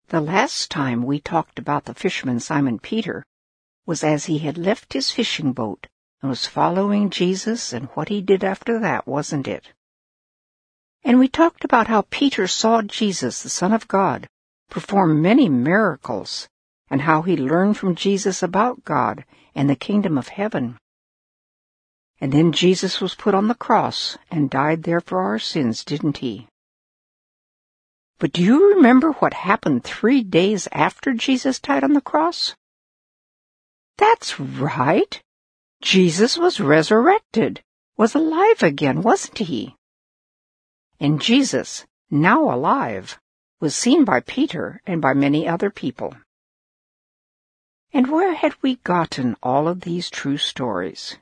The last time we talked about the fisherman Simon Peter was as he had left his fishing boat and was following Jesus and what he did after that, wasn't it? And we talked about how Peter saw Jesus, the Son of God, perform many miracles, and how he learned from Jesus about God and the kingdom of heaven. And then Jesus was put on the cross and died there for our sins, didn't he? But do you remember what happened 3 days after Jesus died on the cross? That's right. Jesus was resurrected, was alive again, wasn't he? And Jesus, now alive, was seen by Peter and by many other people. And where had we gotten all of these true stories?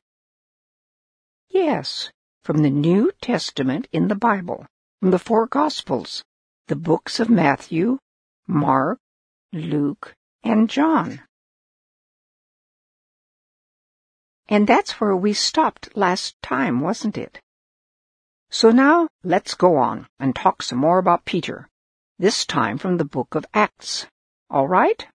Yes, from the New Testament in the Bible, from the 4 Gospels, the books of Matthew, Mark, Luke, and John. And that's where we stopped last time, wasn't it? So now let's go on and talk some more about Peter, this time from the book of Acts. All right?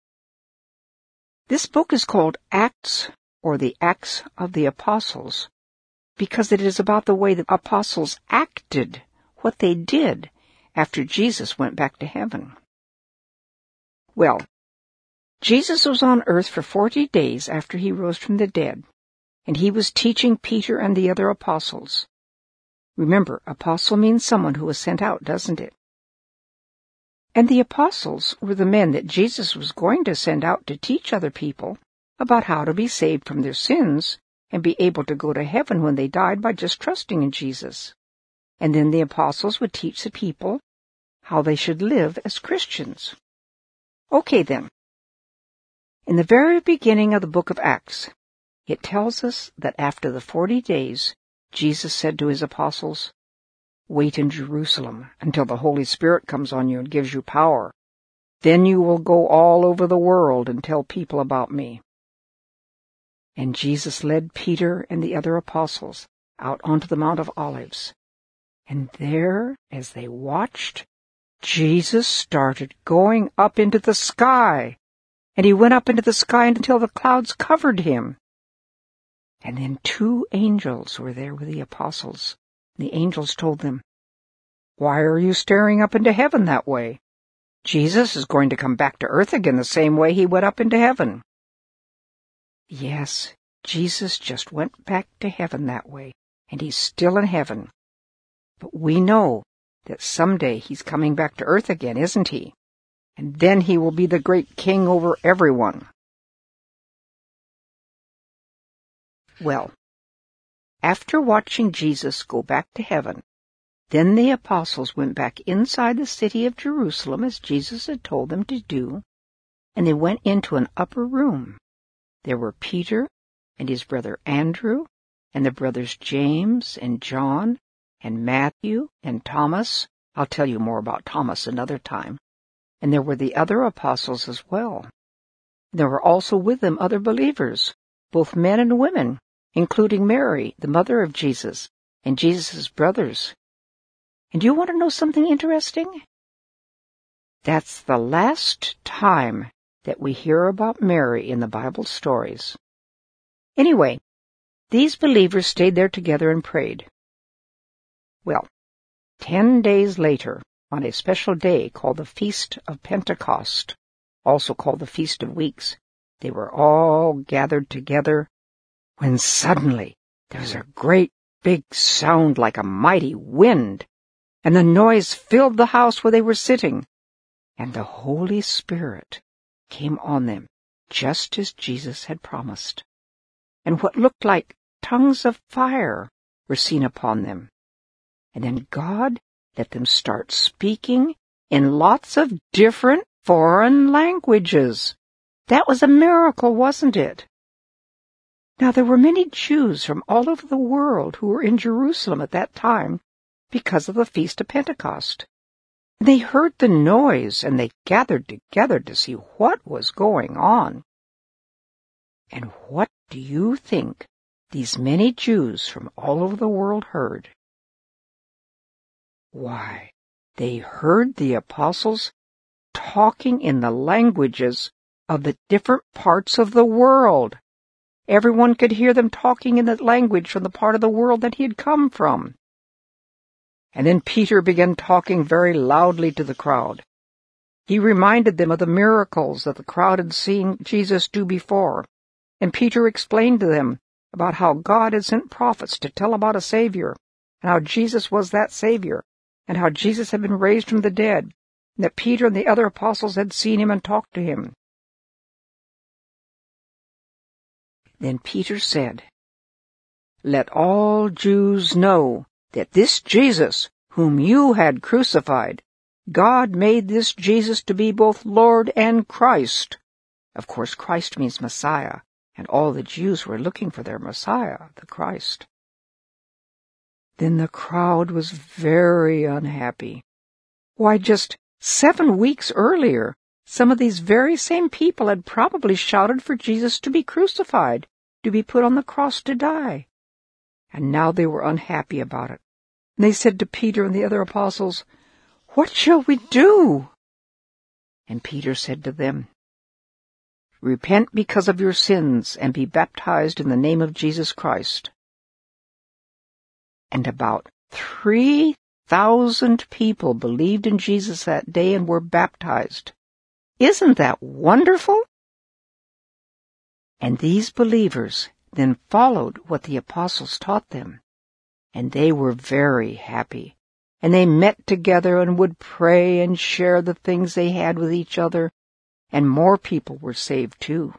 This book is called Acts, or the Acts of the Apostles, because it is about the way the apostles acted, what they did, after Jesus went back to heaven. Well, Jesus was on earth for 40 days after he rose from the dead, and he was teaching Peter and the other apostles. Remember, apostle means someone who was sent out, doesn't it? And the apostles were the men that Jesus was going to send out to teach other people about how to be saved from their sins and be able to go to heaven when they died by just trusting in Jesus. And then the apostles would teach the people how they should live as Christians. Okay then. In the very beginning of the book of Acts, it tells us that after the 40 days, Jesus said to his apostles, "Wait in Jerusalem until the Holy Spirit comes on you and gives you power. Then you will go all over the world and tell people about me." And Jesus led Peter and the other apostles out onto the Mount of Olives. And there, as they watched, Jesus started going up into the sky. And he went up into the sky until the clouds covered him. And then 2 angels were there with the apostles. The angels told them, "Why are you staring up into heaven that way? Jesus is going to come back to earth again the same way he went up into heaven." Yes, Jesus just went back to heaven that way, and he's still in heaven. But we know that someday he's coming back to earth again, isn't he? And then he will be the great king over everyone. Well, after watching Jesus go back to heaven, then the apostles went back inside the city of Jerusalem as Jesus had told them to do, and they went into an upper room. There were Peter and his brother Andrew, and the brothers James and John, and Matthew and Thomas. I'll tell you more about Thomas another time. And there were the other apostles as well. There were also with them other believers, both men and women, including Mary, the mother of Jesus, and Jesus' brothers. And do you want to know something interesting? That's the last time that we hear about Mary in the Bible stories. Anyway, these believers stayed there together and prayed. Well, 10 days later, on a special day called the Feast of Pentecost, also called the Feast of Weeks, they were all gathered together when suddenly there was a great big sound like a mighty wind, and the noise filled the house where they were sitting, and the Holy Spirit came on them just as Jesus had promised. And what looked like tongues of fire were seen upon them. And then God let them start speaking in lots of different foreign languages. That was a miracle, wasn't it? Now, there were many Jews from all over the world who were in Jerusalem at that time because of the Feast of Pentecost. They heard the noise, and they gathered together to see what was going on. And what do you think these many Jews from all over the world heard? Why, they heard the apostles talking in the languages of the different parts of the world. Everyone could hear them talking in the language from the part of the world that he had come from. And then Peter began talking very loudly to the crowd. He reminded them of the miracles that the crowd had seen Jesus do before. And Peter explained to them about how God had sent prophets to tell about a Savior, and how Jesus was that Savior, and how Jesus had been raised from the dead, and that Peter and the other apostles had seen him and talked to him. Then Peter said, "Let all Jews know that this Jesus, whom you had crucified, God made this Jesus to be both Lord and Christ." Of course, Christ means Messiah, and all the Jews were looking for their Messiah, the Christ. Then the crowd was very unhappy. Why, just 7 weeks earlier, some of these very same people had probably shouted for Jesus to be crucified, to be put on the cross to die. And now they were unhappy about it. And they said to Peter and the other apostles, "What shall we do?" And Peter said to them, "Repent because of your sins and be baptized in the name of Jesus Christ." And about 3,000 people believed in Jesus that day and were baptized. Isn't that wonderful? And these believers then followed what the apostles taught them, and they were very happy. And they met together and would pray and share the things they had with each other, and more people were saved too.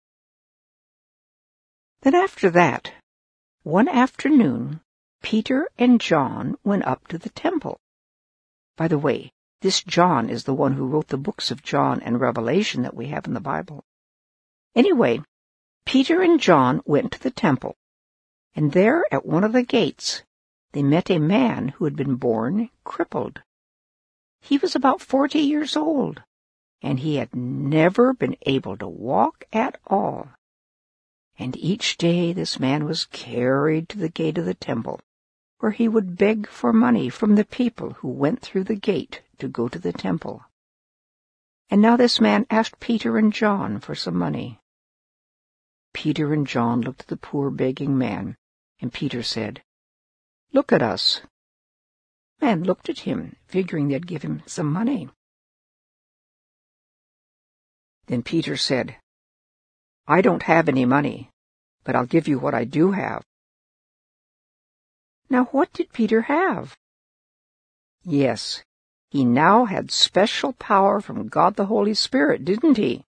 Then after that, one afternoon, Peter and John went up to the temple. By the way, this John is the one who wrote the books of John and Revelation that we have in the Bible. Anyway, Peter and John went to the temple, and there at one of the gates they met a man who had been born crippled. He was about 40 years old, and he had never been able to walk at all. And each day this man was carried to the gate of the temple, where he would beg for money from the people who went through the gate to go to the temple. And now this man asked Peter and John for some money. Peter and John looked at the poor begging man, and Peter said, "Look at us." The man looked at him, figuring they'd give him some money. Then Peter said, "I don't have any money, but I'll give you what I do have." Now what did Peter have? Yes, he now had special power from God the Holy Spirit, didn't he?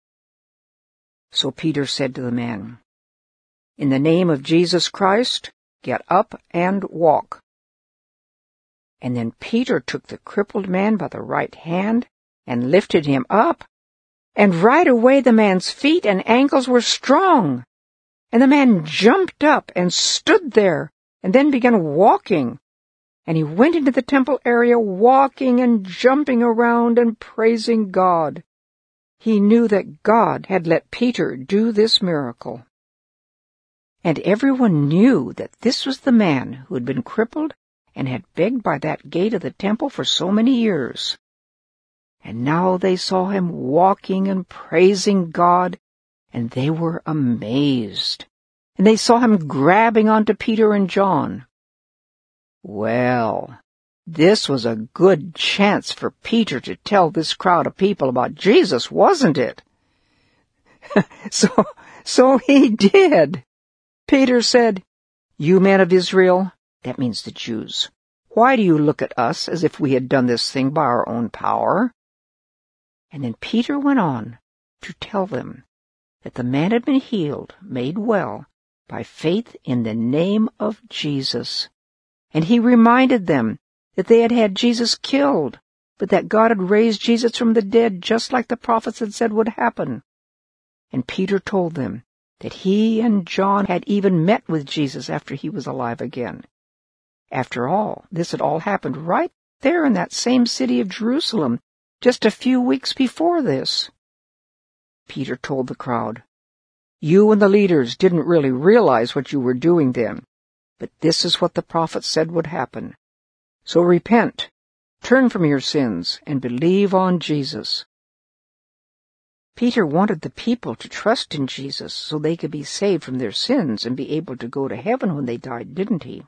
So Peter said to the man, "In the name of Jesus Christ, get up and walk." And then Peter took the crippled man by the right hand and lifted him up, and right away the man's feet and ankles were strong, and the man jumped up and stood there and then began walking, and he went into the temple area walking and jumping around and praising God. He knew that God had let Peter do this miracle. And everyone knew that this was the man who had been crippled and had begged by that gate of the temple for so many years. And now they saw him walking and praising God, and they were amazed. And they saw him grabbing onto Peter and John. Well, this was a good chance for Peter to tell this crowd of people about Jesus, wasn't it? So he did. Peter said, "You men of Israel," that means the Jews, "why do you look at us as if we had done this thing by our own power?" And then Peter went on to tell them that the man had been healed, made well, by faith in the name of Jesus. And he reminded them that they had had Jesus killed, but that God had raised Jesus from the dead just like the prophets had said would happen. And Peter told them that he and John had even met with Jesus after he was alive again. After all, this had all happened right there in that same city of Jerusalem, just a few weeks before this. Peter told the crowd, "You and the leaders didn't really realize what you were doing then, but this is what the prophets said would happen. So repent Turn from your sins and believe on Jesus." Peter wanted the people to trust in Jesus so they could be saved from their sins and be able to go to heaven when they died, didn't he?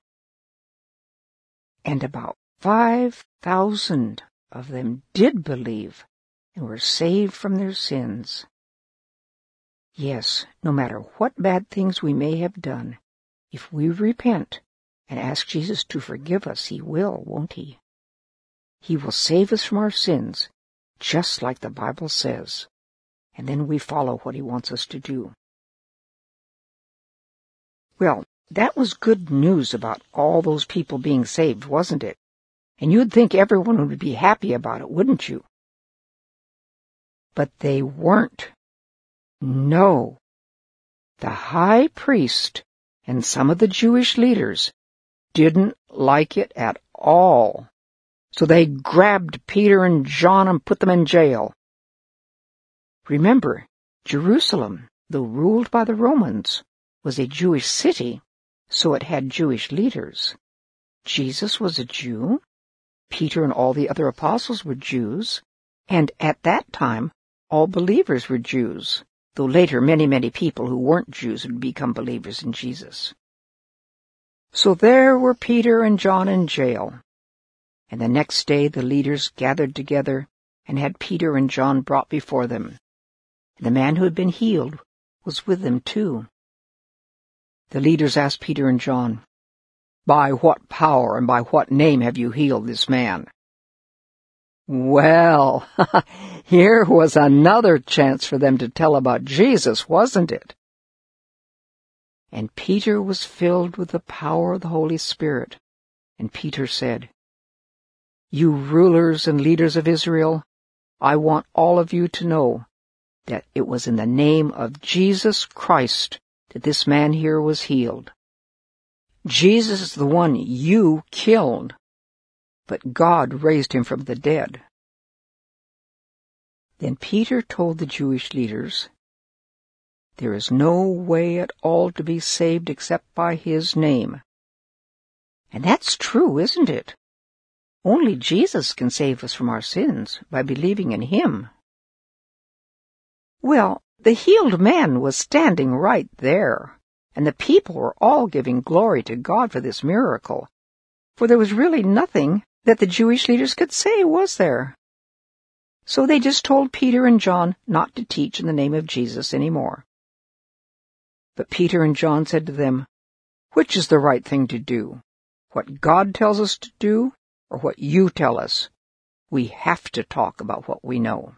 And about 5,000 of them did believe and were saved from their sins. Yes, no matter what bad things we may have done, if we repent and ask Jesus to forgive us, he will, won't he? He will save us from our sins, just like the Bible says. And then we follow what he wants us to do. Well, that was good news about all those people being saved, wasn't it? And you'd think everyone would be happy about it, wouldn't you? But they weren't. No. The high priest and some of the Jewish leaders didn't like it at all. So they grabbed Peter and John and put them in jail. Remember, Jerusalem, though ruled by the Romans, was a Jewish city, so it had Jewish leaders. Jesus was a Jew. Peter and all the other apostles were Jews. And at that time, all believers were Jews, though later many people who weren't Jews would become believers in Jesus. So there were Peter and John in jail. And the next day the leaders gathered together and had Peter and John brought before them. The man who had been healed was with them too. The leaders asked Peter and John, "By what power and by what name have you healed this man?" Well, here was another chance for them to tell about Jesus, wasn't it? And Peter was filled with the power of the Holy Spirit. And Peter said, "You rulers and leaders of Israel, I want all of you to know that it was in the name of Jesus Christ that this man here was healed. Jesus is the one you killed, but God raised him from the dead." Then Peter told the Jewish leaders, "There is no way at all to be saved except by his name." And that's true, isn't it? Only Jesus can save us from our sins by believing in him. Well, the healed man was standing right there, and the people were all giving glory to God for this miracle, for there was really nothing that the Jewish leaders could say, was there? So they just told Peter and John not to teach in the name of Jesus anymore. But Peter and John said to them, "Which is the right thing to do? What God tells us to do, or what you tell us? We have to talk about what we know."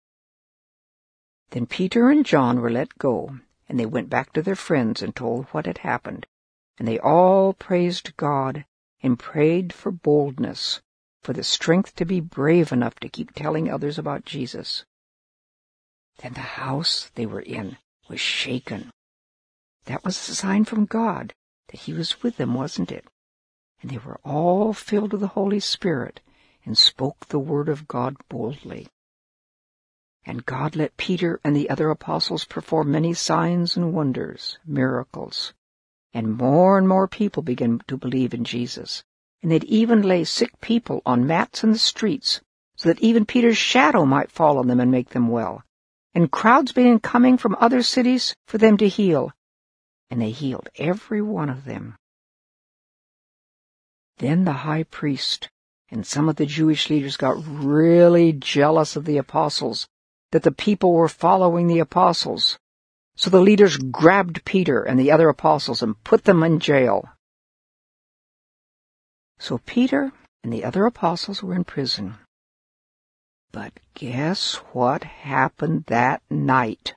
Then Peter and John were let go, and they went back to their friends and told what had happened. And they all praised God and prayed for boldness, for the strength to be brave enough to keep telling others about Jesus. Then the house they were in was shaken. That was a sign from God that he was with them, wasn't it? And they were all filled with the Holy Spirit and spoke the word of God boldly. And God let Peter and the other apostles perform many signs and wonders, miracles. And more people began to believe in Jesus. And they'd even lay sick people on mats in the streets, so that even Peter's shadow might fall on them and make them well. And crowds began coming from other cities for them to heal. And they healed every one of them. Then the high priest and some of the Jewish leaders got really jealous of the apostles, that the people were following the apostles. So the leaders grabbed Peter and the other apostles and put them in jail. So Peter and the other apostles were in prison. But guess what happened that night?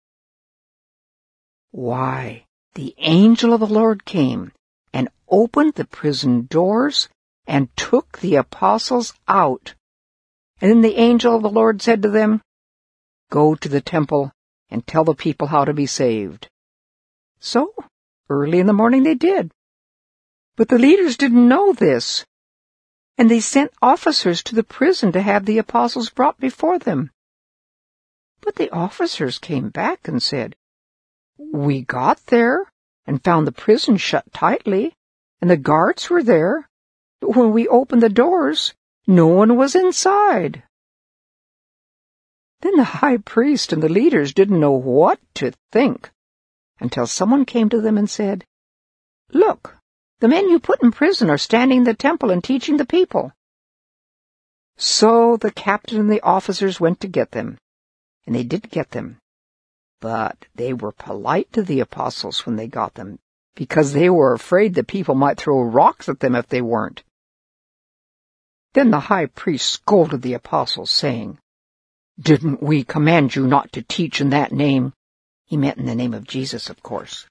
Why, the angel of the Lord came and opened the prison doors and took the apostles out. And then the angel of the Lord said to them, "Go to the temple and tell the people how to be saved." So, early in the morning they did. But the leaders didn't know this, and they sent officers to the prison to have the apostles brought before them. But the officers came back and said, "We got there and found the prison shut tightly, and the guards were there. But when we opened the doors, No one was inside. Then the high priest and the leaders didn't know what to think until someone came to them and said, "Look, the men you put in prison are standing in the temple and teaching the people." So the captain and the officers went to get them, and they did get them. But they were polite to the apostles when they got them, because they were afraid the people might throw rocks at them if they weren't. Then the high priest scolded the apostles, saying, "Didn't we command you not to teach in that name?" He meant in the name of Jesus, of course.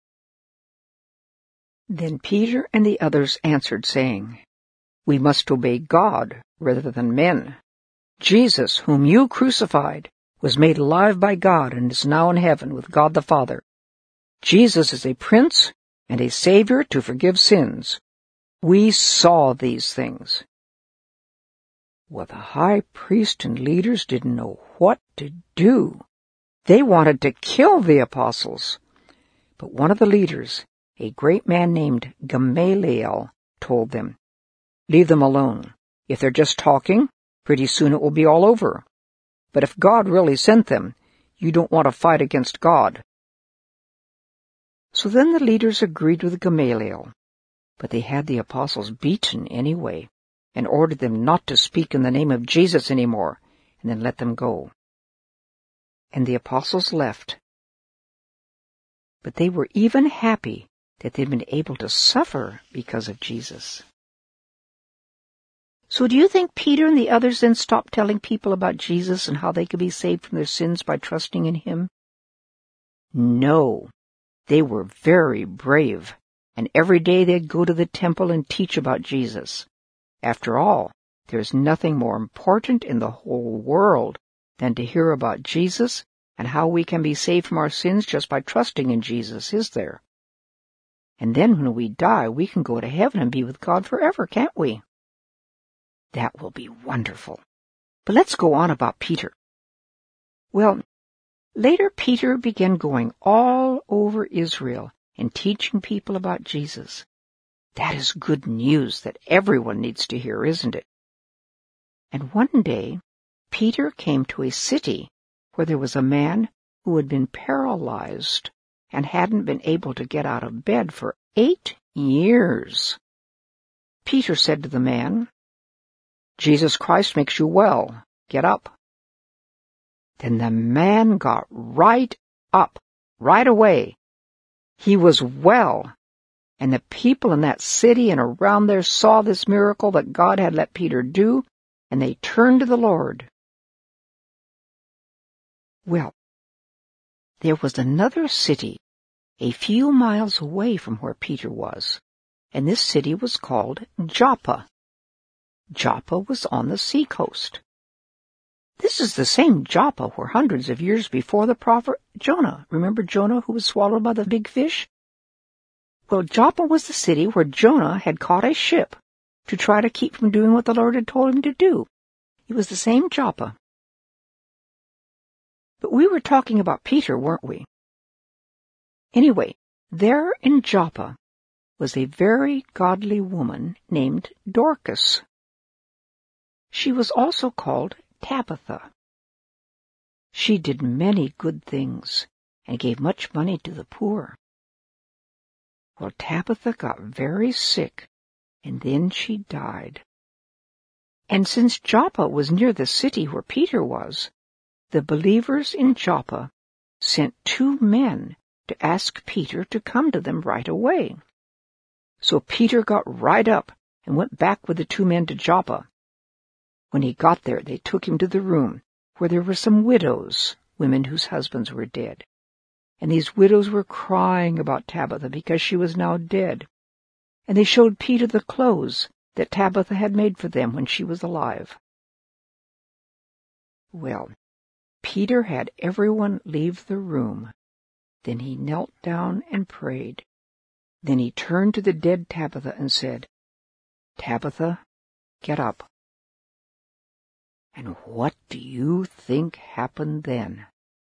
Then Peter and the others answered, saying, "We must obey God rather than men. Jesus, whom you crucified, was made alive by God and is now in heaven with God the Father. Jesus is a prince and a Savior to forgive sins. We saw these things." Well, the high priest and leaders didn't know what to do. They wanted to kill the apostles. But one of the leaders, a great man named Gamaliel, told them, "Leave them alone. If they're just talking, pretty soon it will be all over. But if God really sent them, you don't want to fight against God." So then the leaders agreed with Gamaliel, but they had the apostles beaten anyway, and ordered them not to speak in the name of Jesus anymore, and then let them go. And the apostles left. But they were even happy that they'd been able to suffer because of Jesus. So do you think Peter and the others then stopped telling people about Jesus and how they could be saved from their sins by trusting in him? No. They were very brave, and every day they'd go to the temple and teach about Jesus. After all, there's nothing more important in the whole world than to hear about Jesus and how we can be saved from our sins just by trusting in Jesus, is there? And then when we die, we can go to heaven and be with God forever, can't we? That will be wonderful. But let's go on about Peter. Well, later Peter began going all over Israel and teaching people about Jesus. That is good news that everyone needs to hear, isn't it? And one day, Peter came to a city where there was a man who had been paralyzed and hadn't been able to get out of bed for 8 years. Peter said to the man, "Jesus Christ makes you well. Get up." Then the man got right up, right away. He was well, and the people in that city and around there saw this miracle that God had let Peter do, and they turned to the Lord. Well, there was another city a few miles away from where Peter was, and this city was called Joppa. Joppa was on the seacoast. This is the same Joppa where hundreds of years before the prophet Jonah, remember Jonah who was swallowed by the big fish? Well, Joppa was the city where Jonah had caught a ship to try to keep from doing what the Lord had told him to do. It was the same Joppa. But we were talking about Peter, weren't we? Anyway, there in Joppa was a very godly woman named Dorcas. She was also called Tabitha. She did many good things and gave much money to the poor. Well, Tabitha got very sick, and then she died. And since Joppa was near the city where Peter was, the believers in Joppa sent 2 men to ask Peter to come to them right away. So Peter got right up and went back with the 2 men to Joppa. When he got there, they took him to the room where there were some widows, women whose husbands were dead. And these widows were crying about Tabitha because she was now dead. And they showed Peter the clothes that Tabitha had made for them when she was alive. Well, Peter had everyone leave the room. Then he knelt down and prayed. Then he turned to the dead Tabitha and said, "Tabitha, get up." And what do you think happened then?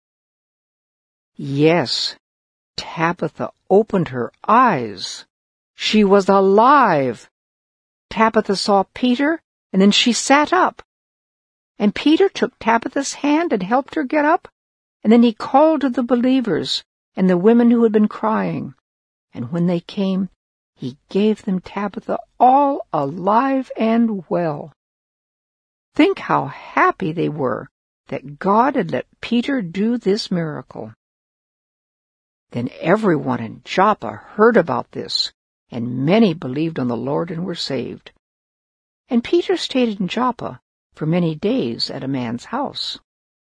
Yes, Tabitha opened her eyes. She was alive. Tabitha saw Peter and then she sat up. And Peter took Tabitha's hand and helped her get up, and then he called to the believers and the women who had been crying. And when they came, he gave them Tabitha all alive and well. Think how happy they were that God had let Peter do this miracle. Then everyone in Joppa heard about this, and many believed on the Lord and were saved. And Peter stayed in Joppa for many days at a man's house.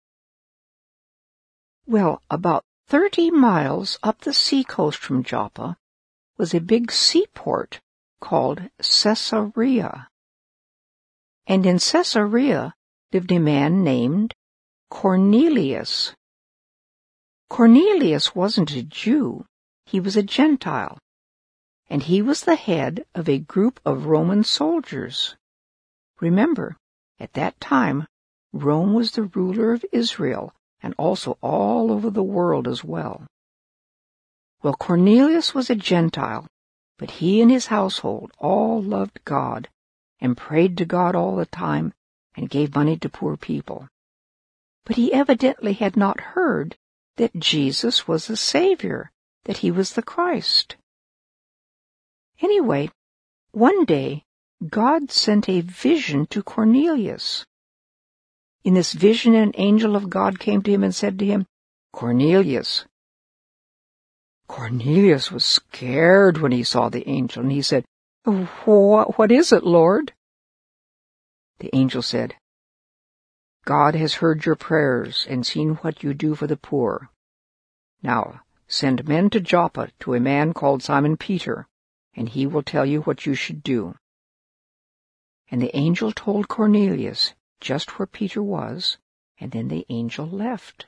Well, about 30 miles up the seacoast from Joppa was a big seaport called Caesarea. And in Caesarea lived a man named Cornelius. Cornelius wasn't a Jew, he was a Gentile, and he was the head of a group of Roman soldiers. Remember, at that time, Rome was the ruler of Israel and also all over the world as well. Well, Cornelius was a Gentile, but he and his household all loved God and prayed to God all the time and gave money to poor people. But he evidently had not heard that Jesus was the Savior, that he was the Christ. Anyway, one day, God sent a vision to Cornelius. In this vision, an angel of God came to him and said to him, "Cornelius." Cornelius was scared when he saw the angel, and he said, "What is it, Lord?" The angel said, "God has heard your prayers and seen what you do for the poor. Now, send men to Joppa to a man called Simon Peter, and he will tell you what you should do." And the angel told Cornelius just where Peter was, and then the angel left.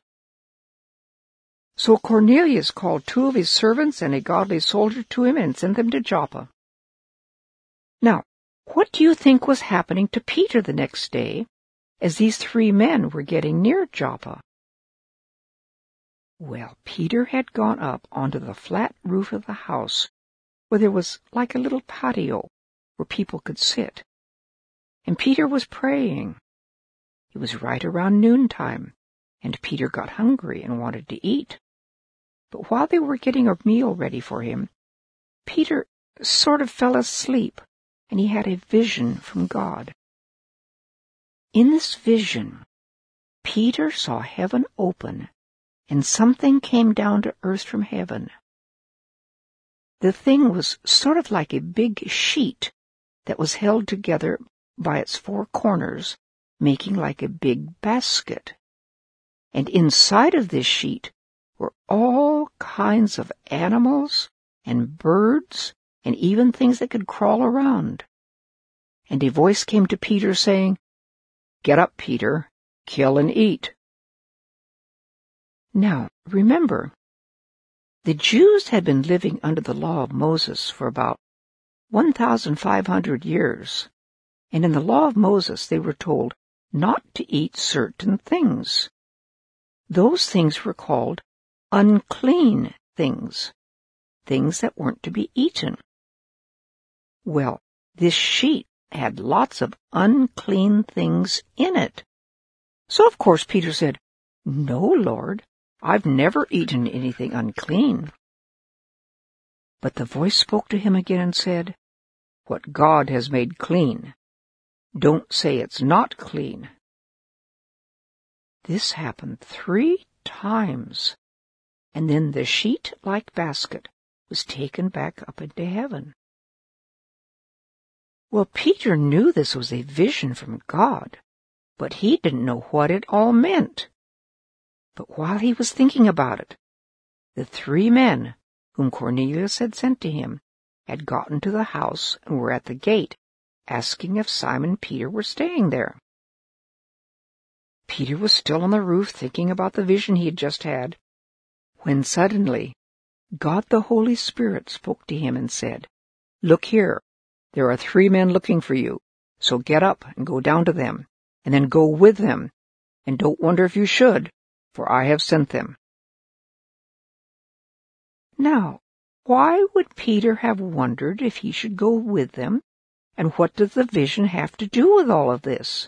So Cornelius called 2 of his servants and a godly soldier to him and sent them to Joppa. Now, what do you think was happening to Peter the next day as these 3 men were getting near Joppa? Well, Peter had gone up onto the flat roof of the house where there was like a little patio where people could sit. And Peter was praying. It was right around noontime, and Peter got hungry and wanted to eat. But while they were getting a meal ready for him, Peter sort of fell asleep, and he had a vision from God. In this vision, Peter saw heaven open, and something came down to earth from heaven. The thing was sort of like a big sheet that was held together by its 4 corners, making like a big basket. And inside of this sheet were all kinds of animals and birds and even things that could crawl around. And a voice came to Peter saying, "Get up, Peter, kill and eat." Now, remember, the Jews had been living under the law of Moses for about 1,500 years, and in the law of Moses they were told not to eat certain things. Those things were called unclean things, things that weren't to be eaten. Well, this sheet had lots of unclean things in it. So, of course, Peter said, "No, Lord, I've never eaten anything unclean." But the voice spoke to him again and said, "What God has made clean, don't say it's not clean." This happened 3 times, and then the sheet-like basket was taken back up into heaven. Well, Peter knew this was a vision from God, but he didn't know what it all meant. But while he was thinking about it, the 3 men whom Cornelius had sent to him had gotten to the house and were at the gate, asking if Simon Peter were staying there. Peter was still on the roof thinking about the vision he had just had, when suddenly God the Holy Spirit spoke to him and said, "Look here, there are 3 men looking for you, so get up and go down to them, and then go with them, and don't wonder if you should, for I have sent them." Now, why would Peter have wondered if he should go with them And what does the vision have to do with all of this?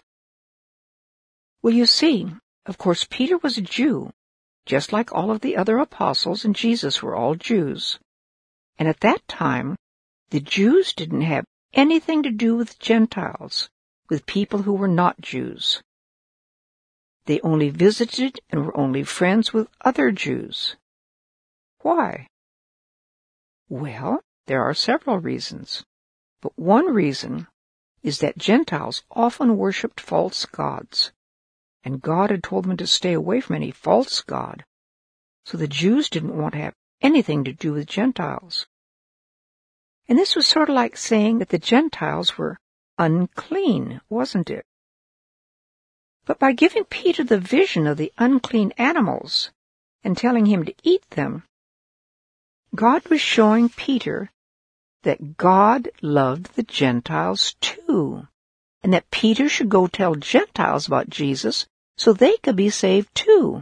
Well, you see, of course, Peter was a Jew, just like all of the other apostles, and Jesus were all Jews. And at that time, the Jews didn't have anything to do with Gentiles, with people who were not Jews. They only visited and were only friends with other Jews. Why? Well, there are several reasons. But one reason is that Gentiles often worshipped false gods, and God had told them to stay away from any false god, so the Jews didn't want to have anything to do with Gentiles. And this was sort of like saying that the Gentiles were unclean, wasn't it? But by giving Peter the vision of the unclean animals and telling him to eat them, God was showing Peter that God loved the Gentiles too, and that Peter should go tell Gentiles about Jesus so they could be saved too.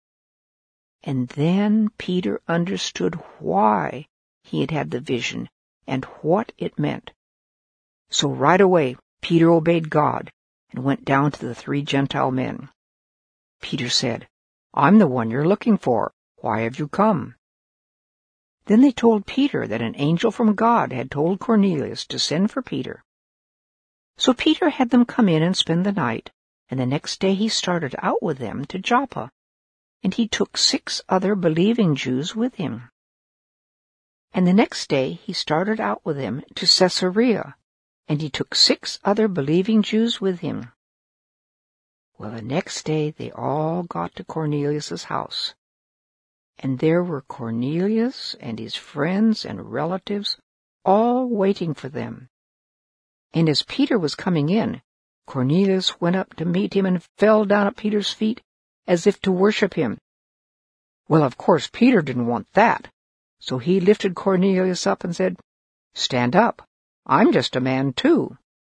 And then Peter understood why he had had the vision and what it meant. So right away, Peter obeyed God and went down to the 3 Gentile men. Peter said, "I'm the one you're looking for. Why have you come?" Then they told Peter that an angel from God had told Cornelius to send for Peter. So Peter had them come in and spend the night, and the next day he started out with them to Joppa, and he took 6 other believing Jews with him. And the next day he started out with them to Caesarea, and he took 6 other believing Jews with him. Well, the next day they all got to Cornelius's house, and there were Cornelius and his friends and relatives all waiting for them. And as Peter was coming in, Cornelius went up to meet him and fell down at Peter's feet as if to worship him. Well, of course, Peter didn't want that, so he lifted Cornelius up and said, "Stand up. I'm just a man too."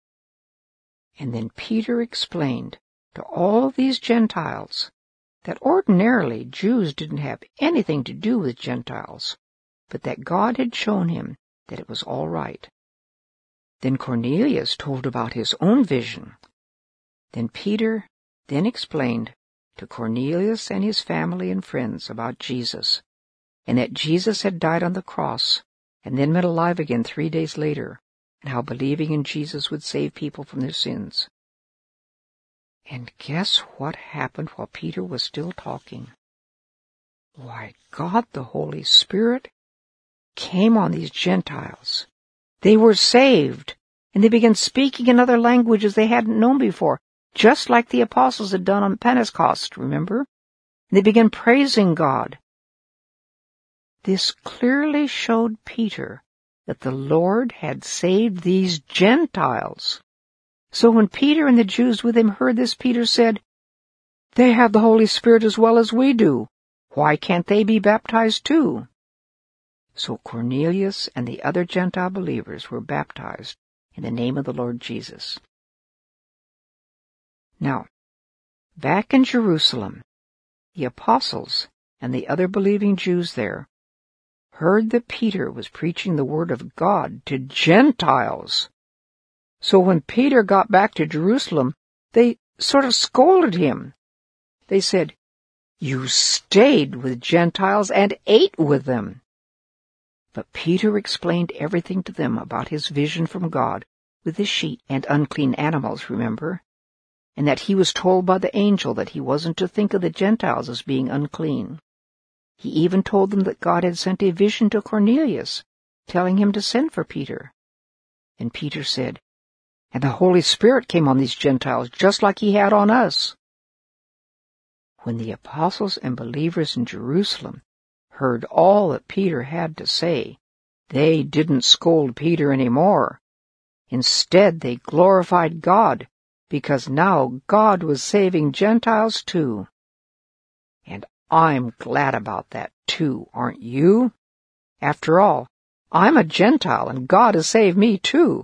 And then Peter explained to all these Gentiles that ordinarily Jews didn't have anything to do with Gentiles, but that God had shown him that it was all right. Then Cornelius told about his own vision. Then Peter explained to Cornelius and his family and friends about Jesus, and that Jesus had died on the cross and then been alive again 3 days later, and how believing in Jesus would save people from their sins. And guess what happened while Peter was still talking? Why, God the Holy Spirit came on these Gentiles. They were saved, and they began speaking in other languages they hadn't known before, just like the apostles had done on Pentecost, remember? And they began praising God. This clearly showed Peter that the Lord had saved these Gentiles. So when Peter and the Jews with him heard this, Peter said, "They have the Holy Spirit as well as we do. Why can't they be baptized too?" So Cornelius and the other Gentile believers were baptized in the name of the Lord Jesus. Now, back in Jerusalem, the apostles and the other believing Jews there heard that Peter was preaching the word of God to Gentiles. So when Peter got back to Jerusalem, they sort of scolded him. They said, "You stayed with Gentiles and ate with them." But Peter explained everything to them about his vision from God with the sheep and unclean animals, remember? And that he was told by the angel that he wasn't to think of the Gentiles as being unclean. He even told them that God had sent a vision to Cornelius, telling him to send for Peter. And Peter said, "And the Holy Spirit came on these Gentiles just like he had on us." When the apostles and believers in Jerusalem heard all that Peter had to say, they didn't scold Peter anymore. Instead, they glorified God, because now God was saving Gentiles too. And I'm glad about that too, aren't you? After all, I'm a Gentile and God has saved me too.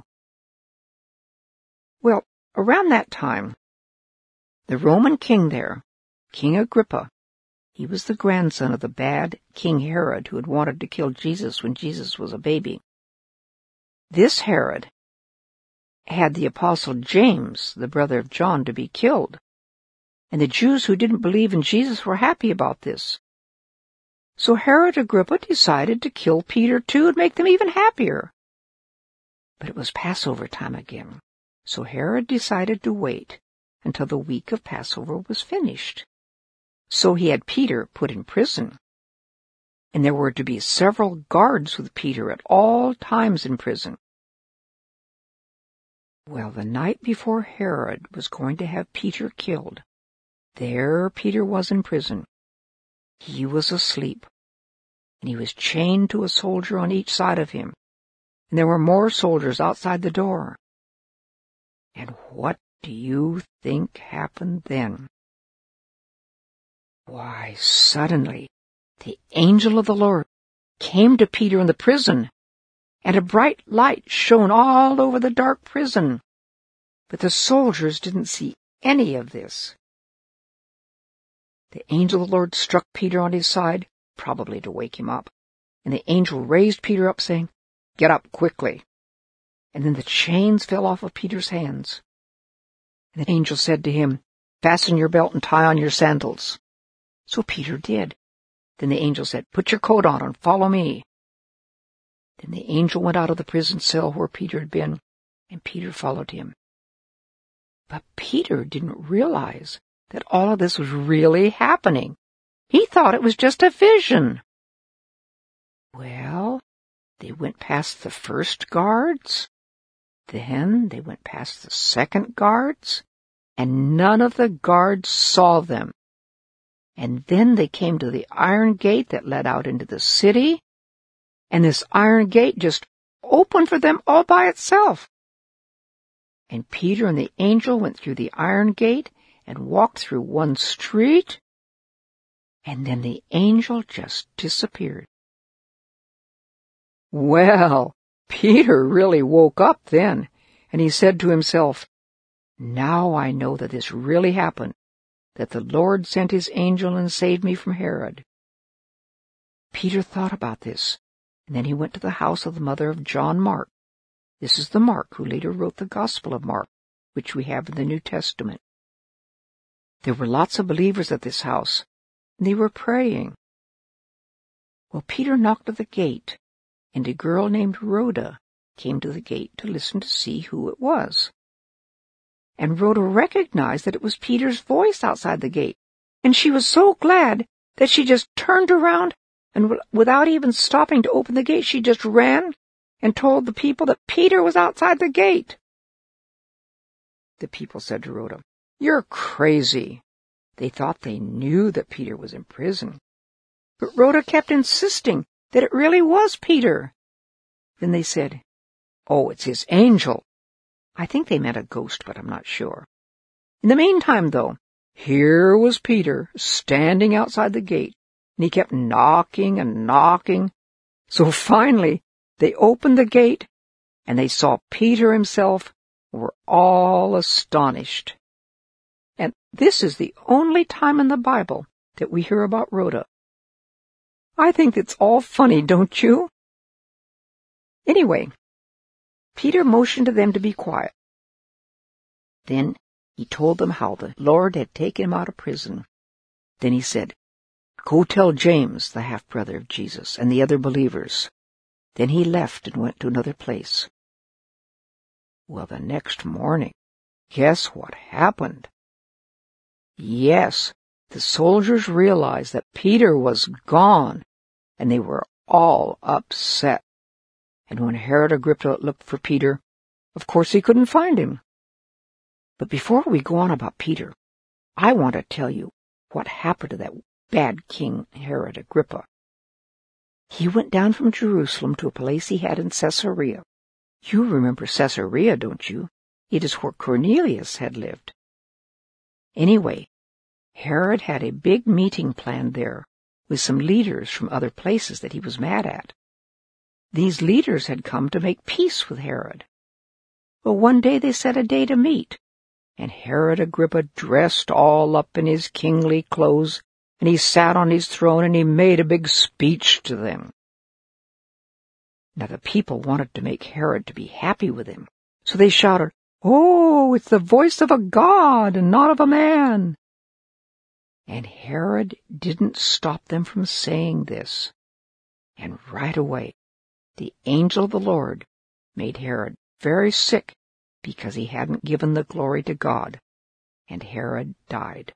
Well, around that time, the Roman king there, King Agrippa, he was the grandson of the bad King Herod who had wanted to kill Jesus when Jesus was a baby. This Herod, had the apostle James, the brother of John, to be killed. And the Jews who didn't believe in Jesus were happy about this. So Herod Agrippa decided to kill Peter too and make them even happier. But it was Passover time again, so Herod decided to wait until the week of Passover was finished. So he had Peter put in prison. And there were to be several guards with Peter at all times in prison. Well, the night before Herod was going to have Peter killed, there Peter was in prison. He was asleep, and he was chained to a soldier on each side of him, and there were more soldiers outside the door. And what do you think happened then? Why, suddenly, the angel of the Lord came to Peter in the prison, and a bright light shone all over the dark prison. But the soldiers didn't see any of this. The angel of the Lord struck Peter on his side, probably to wake him up, and the angel raised Peter up, saying, "Get up quickly." And then the chains fell off of Peter's hands. And the angel said to him, "Fasten your belt and tie on your sandals." So Peter did. Then the angel said, "Put your coat on and follow me." Then the angel went out of the prison cell where Peter had been, and Peter followed him. But Peter didn't realize that all of this was really happening. He thought it was just a vision. Well, they went past the first guards, then they went past the second guards, and none of the guards saw them. And then they came to the iron gate that led out into the city, and this iron gate just opened for them all by itself. And Peter and the angel went through the iron gate and walked through one street, and then the angel just disappeared. Well, Peter really woke up then, and he said to himself, "Now I know that this really happened, that the Lord sent his angel and saved me from Herod." Peter thought about this, and then he went to the house of the mother of John Mark. This is the Mark who later wrote the Gospel of Mark, which we have in the New Testament. There were lots of believers at this house, and they were praying. Well, Peter knocked at the gate, and a girl named Rhoda came to the gate to listen to see who it was. And Rhoda recognized that it was Peter's voice outside the gate, and she was so glad that she just turned around, and without even stopping to open the gate, she just ran and told the people that Peter was outside the gate. The people said to Rhoda, "You're crazy." They thought they knew that Peter was in prison. But Rhoda kept insisting that it really was Peter. Then they said, "Oh, it's his angel." I think they meant a ghost, but I'm not sure. In the meantime, though, here was Peter standing outside the gate, and he kept knocking and knocking. So finally, they opened the gate, and they saw Peter himself, and were all astonished. And this is the only time in the Bible that we hear about Rhoda. I think it's all funny, don't you? Anyway, Peter motioned to them to be quiet. Then he told them how the Lord had taken him out of prison. Then he said, "Go tell James, the half-brother of Jesus, and the other believers." Then he left and went to another place. Well, the next morning, guess what happened? Yes, the soldiers realized that Peter was gone, and they were all upset. And when Herod Agrippa looked for Peter, of course he couldn't find him. But before we go on about Peter, I want to tell you what happened to that bad King Herod Agrippa. He went down from Jerusalem to a place he had in Caesarea. You remember Caesarea, don't you? It is where Cornelius had lived. Anyway, Herod had a big meeting planned there with some leaders from other places that he was mad at. These leaders had come to make peace with Herod. Well, one day they set a day to meet, and Herod Agrippa dressed all up in his kingly clothes, and he sat on his throne, and he made a big speech to them. Now the people wanted to make Herod to be happy with him, so they shouted, "Oh, it's the voice of a god and not of a man." And Herod didn't stop them from saying this. And right away, the angel of the Lord made Herod very sick because he hadn't given the glory to God, and Herod died.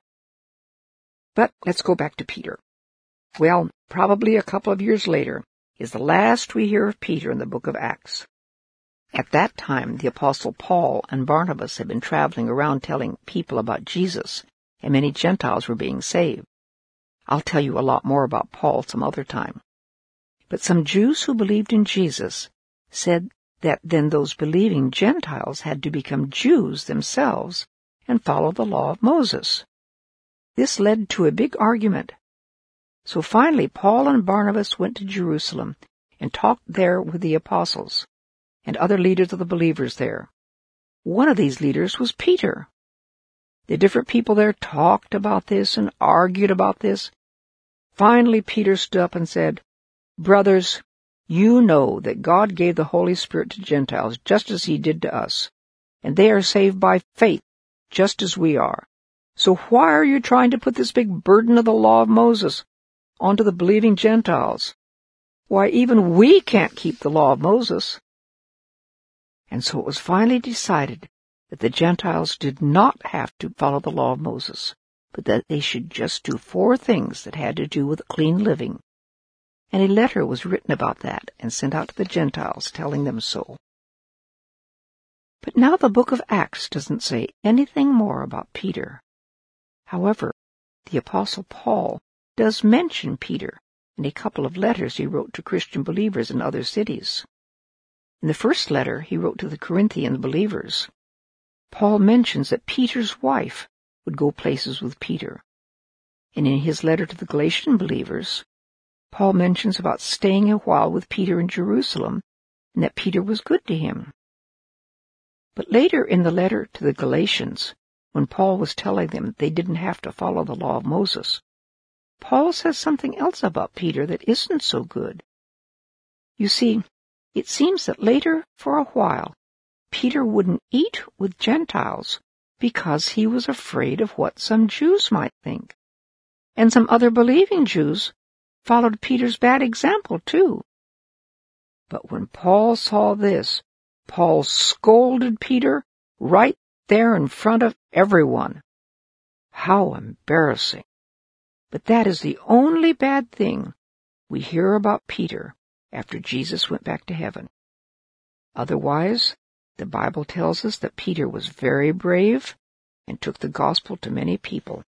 But let's go back to Peter. Well, probably a couple of years later is the last we hear of Peter in the book of Acts. At that time, the Apostle Paul and Barnabas had been traveling around telling people about Jesus, and many Gentiles were being saved. I'll tell you a lot more about Paul some other time. But some Jews who believed in Jesus said that then those believing Gentiles had to become Jews themselves and follow the law of Moses. This led to a big argument. So finally, Paul and Barnabas went to Jerusalem and talked there with the apostles and other leaders of the believers there. One of these leaders was Peter. The different people there talked about this and argued about this. Finally, Peter stood up and said, "Brothers, you know that God gave the Holy Spirit to Gentiles just as he did to us, and they are saved by faith just as we are. So why are you trying to put this big burden of the law of Moses onto the believing Gentiles? Why, even we can't keep the law of Moses." And so it was finally decided that the Gentiles did not have to follow the law of Moses, but that they should just do 4 things that had to do with clean living. And a letter was written about that and sent out to the Gentiles, telling them so. But now the book of Acts doesn't say anything more about Peter. However, the Apostle Paul does mention Peter in a couple of letters he wrote to Christian believers in other cities. In the first letter he wrote to the Corinthian believers, Paul mentions that Peter's wife would go places with Peter. And in his letter to the Galatian believers, Paul mentions about staying a while with Peter in Jerusalem and that Peter was good to him. But later in the letter to the Galatians, when Paul was telling them they didn't have to follow the law of Moses, Paul says something else about Peter that isn't so good. You see, it seems that later, for a while, Peter wouldn't eat with Gentiles because he was afraid of what some Jews might think. And some other believing Jews followed Peter's bad example, too. But when Paul saw this, Paul scolded Peter right there in front of everyone. How embarrassing. But that is the only bad thing we hear about Peter after Jesus went back to heaven. Otherwise, the Bible tells us that Peter was very brave and took the gospel to many people.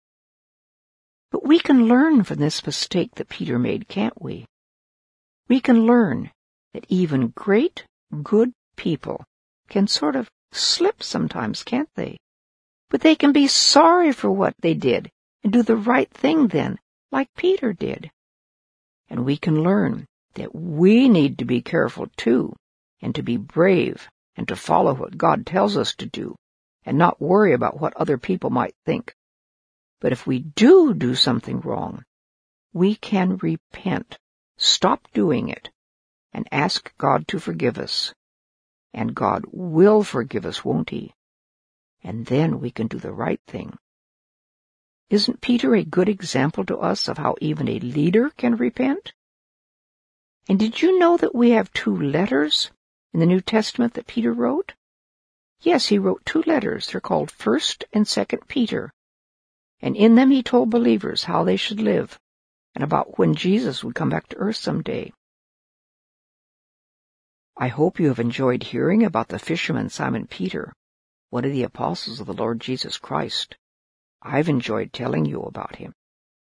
But we can learn from this mistake that Peter made, can't we? We can learn that even great, good people can sort of slip sometimes, can't they? But they can be sorry for what they did and do the right thing then, like Peter did. And we can learn that we need to be careful too, and to be brave, and to follow what God tells us to do, and not worry about what other people might think. But if we do something wrong, we can repent, stop doing it, and ask God to forgive us. And God will forgive us, won't he? And then we can do the right thing. Isn't Peter a good example to us of how even a leader can repent? And did you know that we have 2 letters in the New Testament that Peter wrote? Yes, he wrote 2 letters. They're called 1st and 2nd Peter. And in them he told believers how they should live and about when Jesus would come back to earth someday. I hope you have enjoyed hearing about the fisherman Simon Peter, one of the apostles of the Lord Jesus Christ. I've enjoyed telling you about him.